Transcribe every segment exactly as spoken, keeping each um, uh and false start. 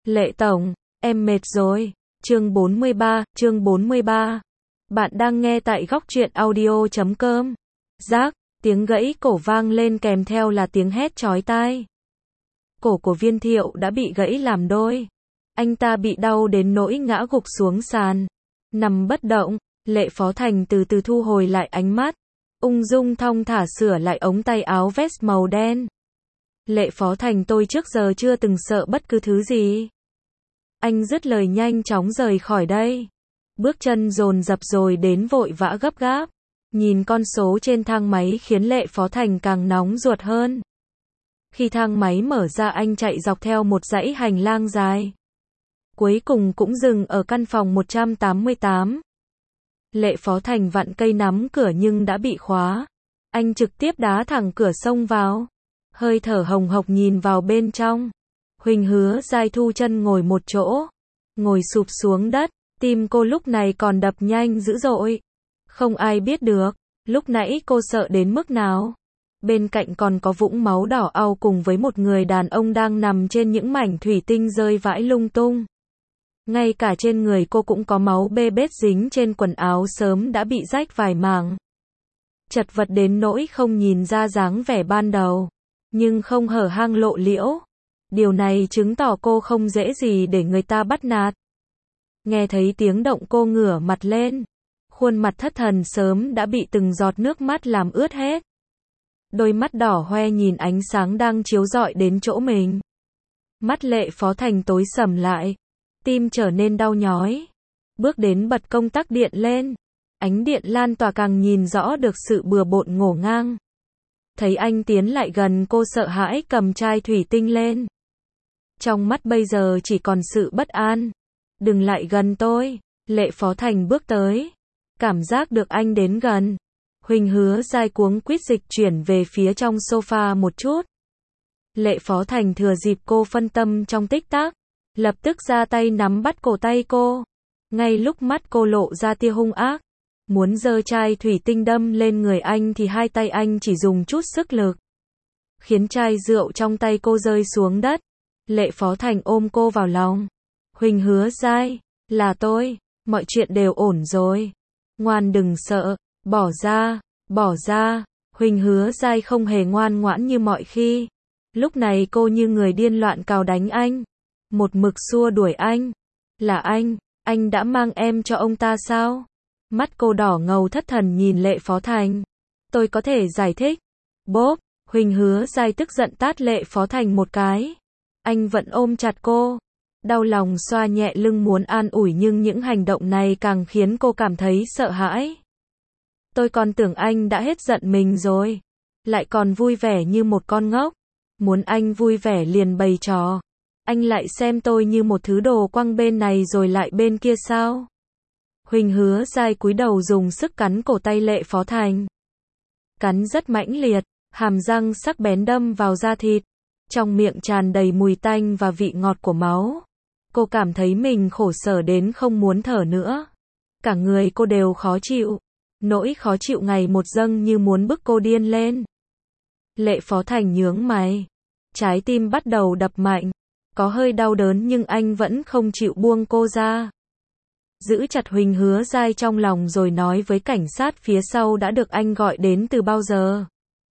Lệ tổng, em mệt rồi. Chương bốn mươi ba, chương bốn mươi ba. Bạn đang nghe tại góc truyện audio chấm com. Rác, tiếng gãy cổ vang lên kèm theo là tiếng hét chói tai. Cổ của Viên Thiệu đã bị gãy làm đôi. Anh ta bị đau đến nỗi ngã gục xuống sàn. Nằm bất động, Lệ Phó Thành từ từ thu hồi lại ánh mắt. Ung dung thong thả sửa lại ống tay áo vest màu đen. Lệ Phó Thành, tôi trước giờ chưa từng sợ bất cứ thứ gì. Anh dứt lời nhanh chóng rời khỏi đây. Bước chân dồn dập rồi đến vội vã gấp gáp. Nhìn con số trên thang máy khiến Lệ Phó Thành càng nóng ruột hơn. Khi thang máy mở ra, anh chạy dọc theo một dãy hành lang dài. Cuối cùng cũng dừng ở căn phòng một trăm tám mươi tám. Lệ Phó Thành vặn cây nắm cửa nhưng đã bị khóa. Anh trực tiếp đá thẳng cửa xông vào. Hơi thở hồng hộc nhìn vào bên trong. Huỳnh Hứa Giai thu chân ngồi một chỗ. Ngồi sụp xuống đất. Tim cô lúc này còn đập nhanh dữ dội. Không ai biết được, lúc nãy cô sợ đến mức nào. Bên cạnh còn có vũng máu đỏ au cùng với một người đàn ông đang nằm trên những mảnh thủy tinh rơi vãi lung tung. Ngay cả trên người cô cũng có máu bê bết dính trên quần áo sớm đã bị rách vài mảng. Chật vật đến nỗi không nhìn ra dáng vẻ ban đầu. Nhưng không hở hang lộ liễu. Điều này chứng tỏ cô không dễ gì để người ta bắt nạt. Nghe thấy tiếng động cô ngửa mặt lên. Khuôn mặt thất thần sớm đã bị từng giọt nước mắt làm ướt hết. Đôi mắt đỏ hoe nhìn ánh sáng đang chiếu rọi đến chỗ mình. Mắt Lệ Phó Thành tối sầm lại. Tim trở nên đau nhói. Bước đến bật công tắc điện lên. Ánh điện lan tỏa càng nhìn rõ được sự bừa bộn ngổn ngang. Thấy anh tiến lại gần, cô sợ hãi cầm chai thủy tinh lên. Trong mắt bây giờ chỉ còn sự bất an. Đừng lại gần tôi. Lệ Phó Thành bước tới. Cảm giác được anh đến gần. Huỳnh Hứa Giai cuống quýt dịch chuyển về phía trong sofa một chút. Lệ Phó Thành thừa dịp cô phân tâm trong tích tắc. Lập tức ra tay nắm bắt cổ tay cô. Ngay lúc mắt cô lộ ra tia hung ác. Muốn giơ chai thủy tinh đâm lên người anh thì hai tay anh chỉ dùng chút sức lực. Khiến chai rượu trong tay cô rơi xuống đất. Lệ Phó Thành ôm cô vào lòng. Huỳnh Hứa Giai, là tôi, mọi chuyện đều ổn rồi. Ngoan đừng sợ, bỏ ra, bỏ ra. Huỳnh Hứa Giai không hề ngoan ngoãn như mọi khi. Lúc này cô như người điên loạn cào đánh anh. Một mực xua đuổi anh. Là anh, anh đã mang em cho ông ta sao? Mắt cô đỏ ngầu thất thần nhìn Lệ Phó Thành. Tôi có thể giải thích. Bốp, Huỳnh Hứa Giai tức giận tát Lệ Phó Thành một cái. Anh vẫn ôm chặt cô. Đau lòng xoa nhẹ lưng muốn an ủi nhưng những hành động này càng khiến cô cảm thấy sợ hãi. Tôi còn tưởng anh đã hết giận mình rồi. Lại còn vui vẻ như một con ngốc. Muốn anh vui vẻ liền bày trò. Anh lại xem tôi như một thứ đồ quăng bên này rồi lại bên kia sao? Huỳnh Hứa Giai cúi đầu dùng sức cắn cổ tay Lệ Phó Thành. Cắn rất mãnh liệt, hàm răng sắc bén đâm vào da thịt. Trong miệng tràn đầy mùi tanh và vị ngọt của máu. Cô cảm thấy mình khổ sở đến không muốn thở nữa. Cả người cô đều khó chịu. Nỗi khó chịu ngày một dâng như muốn bức cô điên lên. Lệ Phó Thành nhướng mày. Trái tim bắt đầu đập mạnh. Có hơi đau đớn nhưng anh vẫn không chịu buông cô ra. Giữ chặt Huỳnh Hứa Giai trong lòng rồi nói với cảnh sát phía sau đã được anh gọi đến từ bao giờ.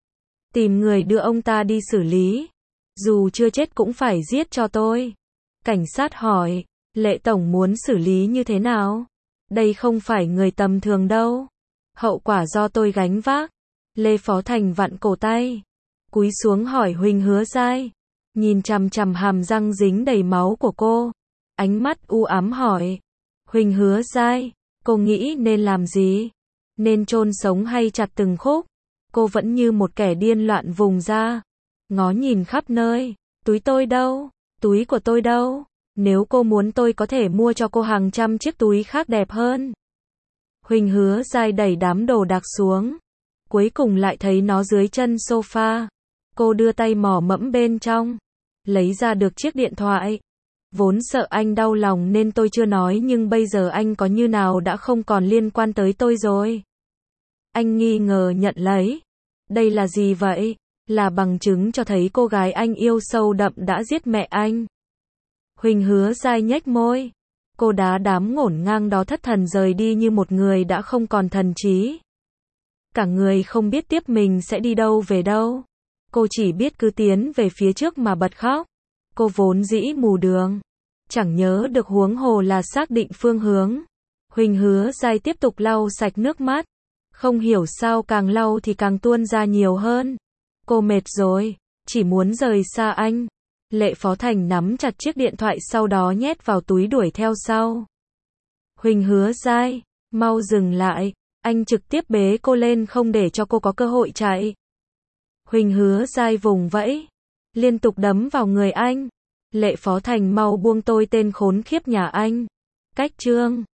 Tìm người đưa ông ta đi xử lý. Dù chưa chết cũng phải giết cho tôi. Cảnh sát hỏi, Lệ Tổng muốn xử lý như thế nào? Đây không phải người tầm thường đâu. Hậu quả do tôi gánh vác. Lê Phó Thành vặn cổ tay. Cúi xuống hỏi Huỳnh Hứa Giai. Nhìn chằm chằm hàm răng dính đầy máu của cô. Ánh mắt u ám hỏi. Huỳnh Hứa Giai, cô nghĩ nên làm gì? Nên chôn sống hay chặt từng khúc? Cô vẫn như một kẻ điên loạn vùng ra. Ngó nhìn khắp nơi. Túi tôi đâu? Túi của tôi đâu? Nếu cô muốn tôi có thể mua cho cô hàng trăm chiếc túi khác đẹp hơn. Huỳnh Hứa Giai đẩy đám đồ đạc xuống. Cuối cùng lại thấy nó dưới chân sofa. Cô đưa tay mò mẫm bên trong. Lấy ra được chiếc điện thoại. Vốn sợ anh đau lòng nên tôi chưa nói nhưng bây giờ anh có như nào đã không còn liên quan tới tôi rồi. Anh nghi ngờ nhận lấy. Đây là gì vậy? Là bằng chứng cho thấy cô gái anh yêu sâu đậm đã giết mẹ anh. Huỳnh Hứa Giai nhếch môi. Cô đá đám ngổn ngang đó thất thần rời đi như một người đã không còn thần trí. Cả người không biết tiếp mình sẽ đi đâu về đâu. Cô chỉ biết cứ tiến về phía trước mà bật khóc. Cô vốn dĩ mù đường. Chẳng nhớ được huống hồ là xác định phương hướng. Huỳnh Hứa Giai tiếp tục lau sạch nước mắt. Không hiểu sao càng lau thì càng tuôn ra nhiều hơn. Cô mệt rồi, chỉ muốn rời xa anh. Lệ Phó Thành nắm chặt chiếc điện thoại sau đó nhét vào túi đuổi theo sau. Huỳnh Hứa Giai, mau dừng lại. Anh trực tiếp bế cô lên không để cho cô có cơ hội chạy. Huỳnh Hứa Giai vùng vẫy, liên tục đấm vào người anh. Lệ Phó Thành mau buông tôi tên khốn khiếp nhà anh. Cách chương